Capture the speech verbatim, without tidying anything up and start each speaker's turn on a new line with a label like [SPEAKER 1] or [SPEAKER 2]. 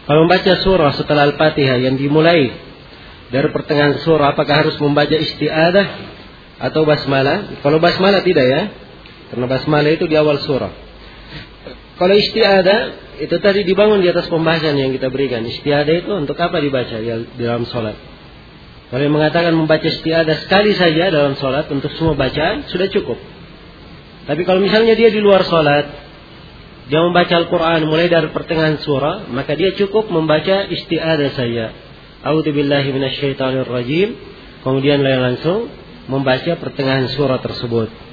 [SPEAKER 1] Kalau membaca surah setelah Al-Fatihah yang dimulai dari pertengahan surah, apakah harus membaca isti'adah atau basmalah? Kalau basmalah tidak ya, karena basmalah itu di awal surah. Kalau isti'adah itu tadi dibangun di atas pembahasan yang kita berikan. Isti'adah itu untuk apa dibaca di dalam sholat? Kalau yang mengatakan membaca isti'adah sekali saja dalam sholat untuk semua bacaan sudah cukup. Tapi kalau misalnya dia di luar sholat, dia membaca Al-Quran mulai dari pertengahan surah, maka dia cukup membaca isti'adah saja. A'udzubillahi minasyaitonirrajim. Kemudian langsung membaca pertengahan surah tersebut.